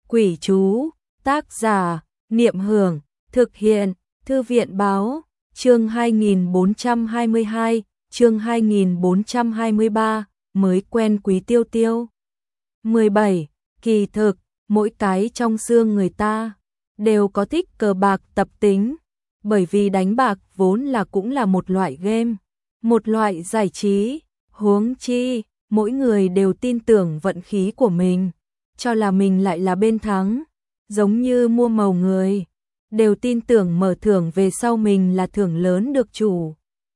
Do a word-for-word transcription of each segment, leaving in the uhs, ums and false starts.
Quỷ chú, tác giả, Niệm Hưởng, thực hiện, Thư viện Báo, chương hai nghìn bốn trăm hai mươi hai, chương hai nghìn bốn trăm hai mươi ba, mới quen Quý Tiêu Tiêu. mười bảy. Kỳ thực, mỗi cái trong xương người ta đều có thích cờ bạc tập tính, bởi vì đánh bạc vốn là cũng là một loại game, một loại giải trí, huống chi, mỗi người đều tin tưởng vận khí của mình, cho là mình lại là bên thắng, giống như mua màu người, đều tin tưởng mở thưởng về sau mình là thưởng lớn được chủ.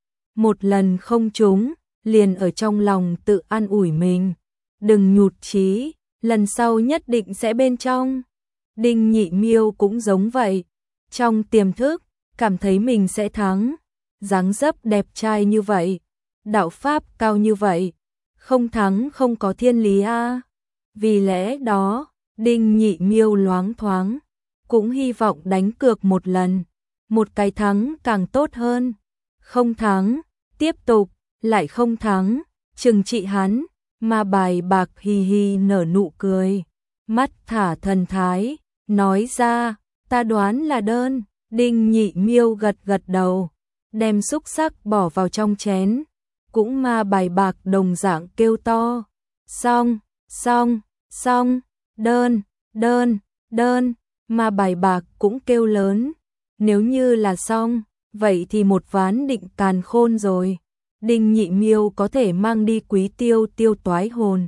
Một lần không trúng, liền ở trong lòng tự an ủi mình, đừng nhụt chí, lần sau nhất định sẽ bên trong. Đinh Nhị Miêu cũng giống vậy, trong tiềm thức, cảm thấy mình sẽ thắng, dáng dấp đẹp trai như vậy, đạo pháp cao như vậy, không thắng không có thiên lý a. Vì lẽ đó, Đinh Nhị Miêu loáng thoáng, cũng hy vọng đánh cược một lần, một cái thắng càng tốt hơn. Không thắng, tiếp tục, lại không thắng, trừng trị hắn, mà bài bạc hì hì nở nụ cười, mắt thả thần thái, nói ra, ta đoán là đơn. Đinh Nhị Miêu gật gật đầu, đem xúc xắc bỏ vào trong chén, cũng ma bài bạc đồng dạng kêu to, xong, xong, xong, đơn, đơn, đơn, ma bài bạc cũng kêu lớn, nếu như là xong, vậy thì một ván định càn khôn rồi. Đinh Nhị Miêu có thể mang đi Quý Tiêu Tiêu toái hồn,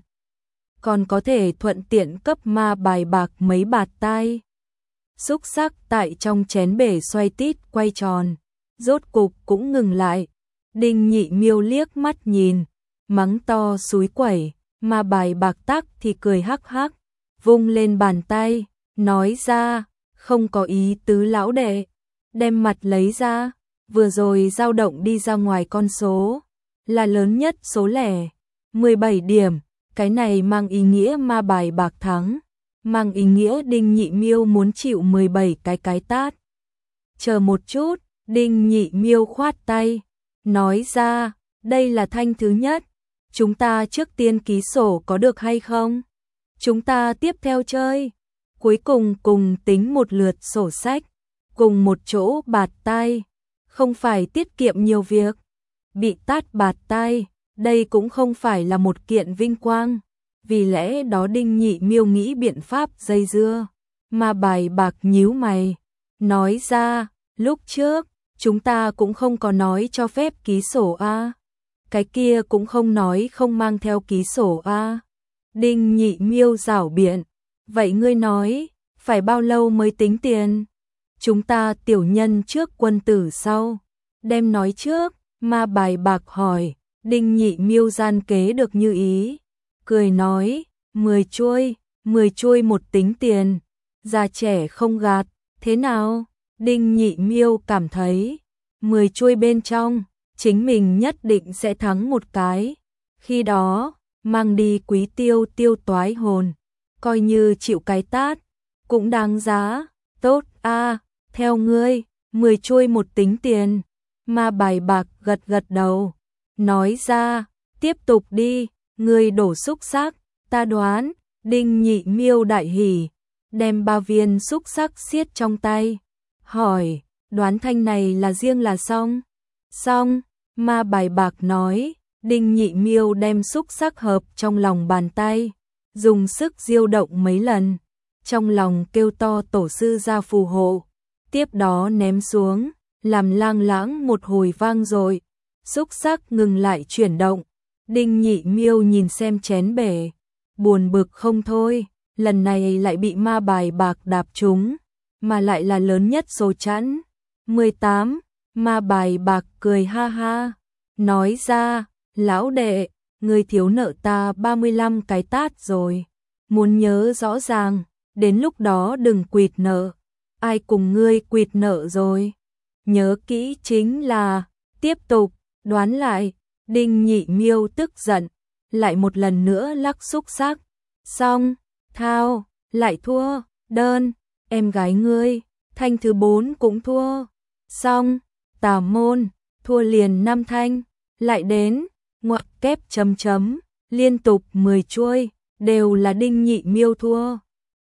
còn có thể thuận tiện cấp ma bài bạc mấy bạt tai. Xúc xắc tại trong chén bể xoay tít quay tròn, rốt cục cũng ngừng lại. Đinh Nhị Miêu liếc mắt nhìn, mắng to xúi quẩy, mà bài bạc tắc thì cười hắc hắc, vung lên bàn tay, nói ra, không có ý tứ lão đệ, đem mặt lấy ra, vừa rồi dao động đi ra ngoài con số, là lớn nhất số lẻ, mười bảy điểm, cái này mang ý nghĩa ma bài bạc thắng, mang ý nghĩa Đinh Nhị Miêu muốn chịu mười bảy cái cái tát. Chờ một chút, Đinh Nhị Miêu khoát tay, nói ra, đây là thanh thứ nhất, chúng ta trước tiên ký sổ có được hay không? Chúng ta tiếp theo chơi, cuối cùng cùng tính một lượt sổ sách, cùng một chỗ bạt tai, không phải tiết kiệm nhiều việc, bị tát bạt tai, đây cũng không phải là một kiện vinh quang. Vì lẽ đó Đinh Nhị Miêu nghĩ biện pháp dây dưa, mà bài bạc nhíu mày, nói ra, lúc trước, chúng ta cũng không có nói cho phép ký sổ a, cái kia cũng không nói không mang theo ký sổ a. Đinh Nhị Miêu giảo biện, vậy ngươi nói, phải bao lâu mới tính tiền? Chúng ta tiểu nhân trước quân tử sau, đem nói trước, mà bài bạc hỏi, Đinh Nhị Miêu gian kế được như ý. Cười nói, mười chuôi, mười chuôi một tính tiền, già trẻ không gạt, thế nào? Đinh Nhị Miêu cảm thấy, mười chuôi bên trong, chính mình nhất định sẽ thắng một cái. Khi đó, mang đi Quý Tiêu Tiêu toái hồn, coi như chịu cái tát, cũng đáng giá, tốt a, theo ngươi, mười chuôi một tính tiền. Ma bài bạc gật gật đầu, nói ra, tiếp tục đi. Người đổ xúc xắc, ta đoán, Đinh Nhị Miêu đại hỉ, đem ba viên xúc xắc siết trong tay, hỏi, đoán thanh này là riêng là xong? Xong, ma bài bạc nói, Đinh Nhị Miêu đem xúc xắc hợp trong lòng bàn tay, dùng sức diêu động mấy lần, trong lòng kêu to tổ sư ra phù hộ, tiếp đó ném xuống, làm lang lãng một hồi vang rồi, xúc xắc ngừng lại chuyển động. Đinh Nhị Miêu nhìn xem chén bể, buồn bực không thôi, lần này lại bị ma bài bạc đạp trúng, mà lại là lớn nhất số chẵn. mười tám, ma bài bạc cười ha ha, nói ra, lão đệ, ngươi thiếu nợ ta ba mươi lăm cái tát rồi, muốn nhớ rõ ràng, đến lúc đó đừng quỵt nợ, ai cùng ngươi quỵt nợ rồi, nhớ kỹ chính là, tiếp tục, đoán lại. Đinh Nhị Miêu tức giận, lại một lần nữa lắc xúc xắc, xong, thao, lại thua, đơn, em gái ngươi, thanh thứ bốn cũng thua, xong, tà môn, thua liền năm thanh, lại đến, ngoặc kép chấm chấm, liên tục mười chuôi, đều là Đinh Nhị Miêu thua,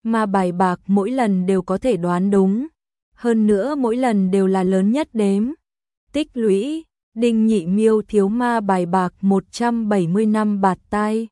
mà bài bạc mỗi lần đều có thể đoán đúng. Hơn nữa mỗi lần đều là lớn nhất đếm. Tích lũy, Đinh Nhị Miêu thiếu ma bài bạc một trăm bảy mươi năm bạt tai.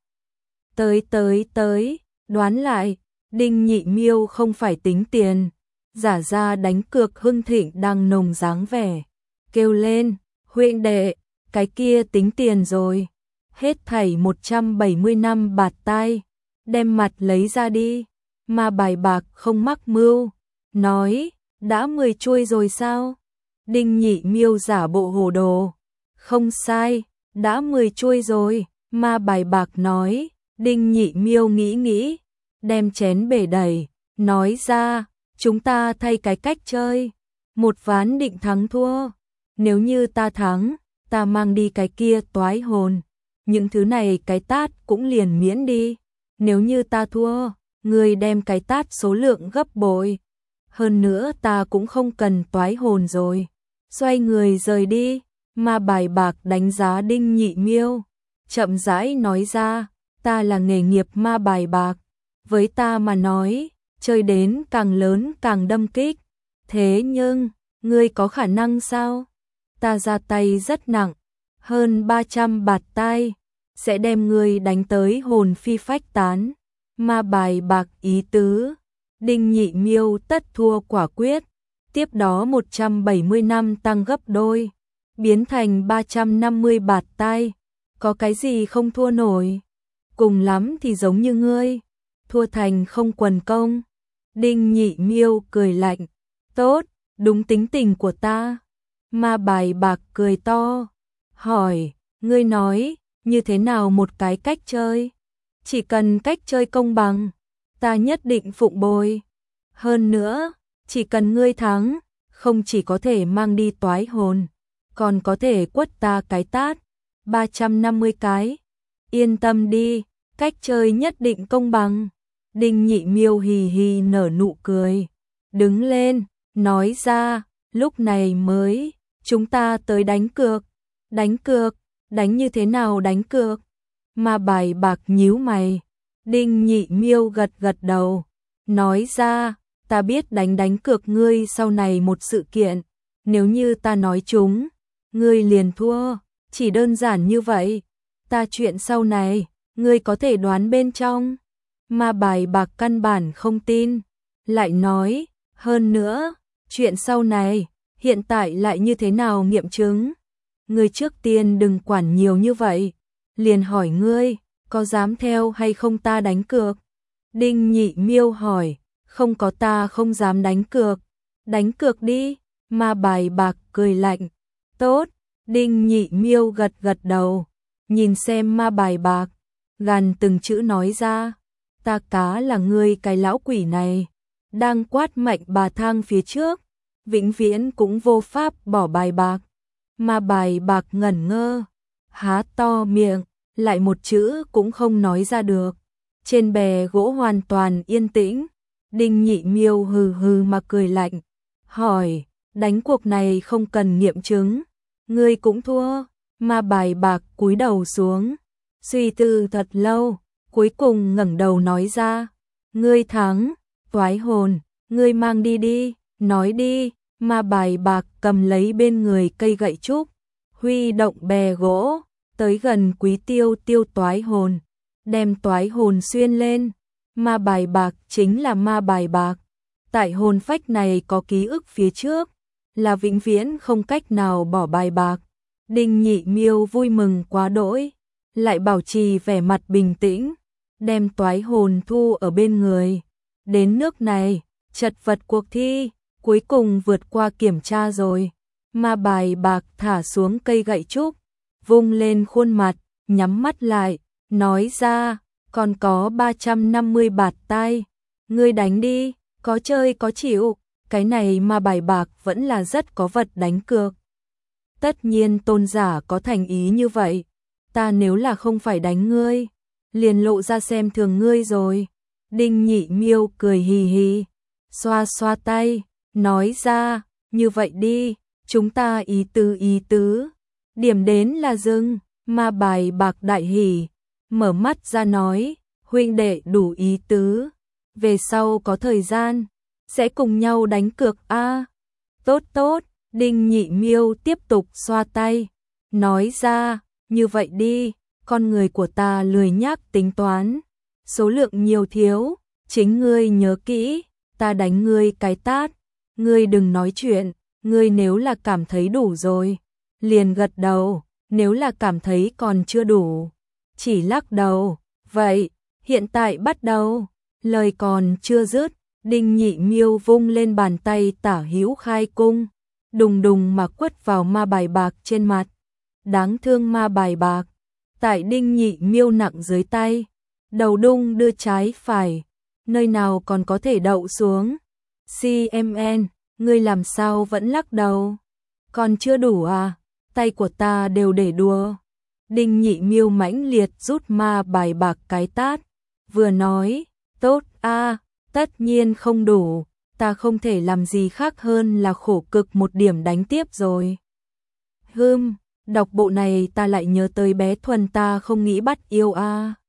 Tới tới tới, đoán lại, Đinh Nhị Miêu không phải tính tiền, giả ra đánh cược hưng thịnh đang nồng dáng vẻ. Kêu lên, huynh đệ, cái kia tính tiền rồi. Hết thảy một trăm bảy mươi năm bạt tai, đem mặt lấy ra đi. Ma bài bạc không mắc mưu, nói, đã mười chuôi rồi sao? Đinh Nhị Miêu giả bộ hồ đồ. Không sai, đã mười chuôi rồi, ma bài bạc nói. Đinh Nhị Miêu nghĩ nghĩ, đem chén bể đẩy, nói ra, chúng ta thay cái cách chơi. Một ván định thắng thua. Nếu như ta thắng, ta mang đi cái kia toái hồn. Những thứ này cái tát cũng liền miễn đi. Nếu như ta thua, ngươi đem cái tát số lượng gấp bội. Hơn nữa ta cũng không cần toái hồn rồi. Xoay người rời đi, ma bài bạc đánh giá Đinh Nhị Miêu. Chậm rãi nói ra, ta là nghề nghiệp ma bài bạc. Với ta mà nói, chơi đến càng lớn càng đâm kích. Thế nhưng, ngươi có khả năng sao? Ta ra tay rất nặng, hơn ba trăm bạt tai, sẽ đem ngươi đánh tới hồn phi phách tán. Ma bài bạc ý tứ, Đinh Nhị Miêu tất thua quả quyết, tiếp đó một trăm bảy mươi năm tăng gấp đôi, biến thành ba trăm năm mươi bạt tai, có cái gì không thua nổi, cùng lắm thì giống như ngươi, thua thành không quần công. Đinh Nhị Miêu cười lạnh, tốt, đúng tính tình của ta. Ma bài bạc cười to, hỏi, ngươi nói, như thế nào một cái cách chơi? Chỉ cần cách chơi công bằng, ta nhất định phụng bồi. Hơn nữa, chỉ cần ngươi thắng, không chỉ có thể mang đi toái hồn, còn có thể quất ta cái tát, ba trăm năm mươi cái. Yên tâm đi, cách chơi nhất định công bằng. Đinh Nhị Miêu hì hì nở nụ cười, đứng lên, nói ra, lúc này mới, chúng ta tới đánh cược. Đánh cược, đánh như thế nào đánh cược? Ma bài bạc nhíu mày. Đinh Nhị Miêu gật gật đầu, nói ra, ta biết đánh đánh cược ngươi sau này một sự kiện, nếu như ta nói chúng, ngươi liền thua, chỉ đơn giản như vậy. Ta chuyện sau này, ngươi có thể đoán bên trong. Ma bài bạc căn bản không tin, lại nói, hơn nữa, chuyện sau này, hiện tại lại như thế nào nghiệm chứng? Ngươi trước tiên đừng quản nhiều như vậy, liền hỏi ngươi, có dám theo hay không ta đánh cược? Đinh Nhị Miêu hỏi, không có ta không dám đánh cược. Đánh cược đi, ma bài bạc cười lạnh. Tốt, Đinh Nhị Miêu gật gật đầu, nhìn xem ma bài bạc, gằn từng chữ nói ra, ta cá là ngươi cái lão quỷ này, đang quát mạnh bà thang phía trước, vĩnh viễn cũng vô pháp bỏ bài bạc. Ma bài bạc ngẩn ngơ, há to miệng, lại một chữ cũng không nói ra được. Trên bè gỗ hoàn toàn yên tĩnh, Đinh Nhị Miêu hừ hừ mà cười lạnh, hỏi, đánh cuộc này không cần nghiệm chứng, ngươi cũng thua. Ma bài bạc cúi đầu xuống, suy tư thật lâu, cuối cùng ngẩng đầu nói ra, ngươi thắng, toái hồn, ngươi mang đi đi, nói đi. Ma bài bạc cầm lấy bên người cây gậy trúc, huy động bè gỗ, tới gần Quý Tiêu Tiêu toái hồn, đem toái hồn xuyên lên. Ma bài bạc chính là ma bài bạc, tại hồn phách này có ký ức phía trước, là vĩnh viễn không cách nào bỏ bài bạc. Đinh Nhị Miêu vui mừng quá đỗi, lại bảo trì vẻ mặt bình tĩnh, đem toái hồn thu ở bên người. Đến nước này, chật vật cuộc thi cuối cùng vượt qua kiểm tra rồi. Ma bài bạc thả xuống cây gậy trúc, vung lên khuôn mặt, nhắm mắt lại, nói ra, còn có ba trăm năm mươi bạt tai, ngươi đánh đi, có chơi có chịu. Cái này ma bài bạc vẫn là rất có vật đánh cược. Tất nhiên tôn giả có thành ý như vậy, ta nếu là không phải đánh ngươi, liền lộ ra xem thường ngươi rồi. Đinh Nhị Miêu cười hì hì, xoa xoa tay, nói ra, như vậy đi, chúng ta ý tứ ý tứ. Điểm đến là dừng, ma bài bạc đại hỉ, mở mắt ra nói, huynh đệ đủ ý tứ. về sau có thời gian, sẽ cùng nhau đánh cược a. Tốt tốt, Đinh Nhị Miêu tiếp tục xoa tay, nói ra, như vậy đi, con người của ta lười nhác tính toán, số lượng nhiều thiếu, chính ngươi nhớ kỹ, ta đánh ngươi cái tát, ngươi đừng nói chuyện, ngươi nếu là cảm thấy đủ rồi, liền gật đầu, nếu là cảm thấy còn chưa đủ, chỉ lắc đầu, vậy, hiện tại bắt đầu, lời còn chưa dứt, Đinh Nhị Miêu vung lên bàn tay tả hữu khai cung, đùng đùng mà quất vào ma bài bạc trên mặt, đáng thương ma bài bạc, tại Đinh Nhị Miêu nặng dưới tay, đầu đung đưa trái phải, nơi nào còn có thể đậu xuống, xê em en, ngươi làm sao vẫn lắc đầu, còn chưa đủ à, tay của ta đều để đùa. Đinh Nhị Miêu mãnh liệt rút ma bài bạc cái tát, vừa nói, tốt a, tất nhiên không đủ, ta không thể làm gì khác hơn là khổ cực một điểm đánh tiếp rồi. Hừm, đọc bộ này ta lại nhớ tới bé Thuần ta không nghĩ bắt yêu a.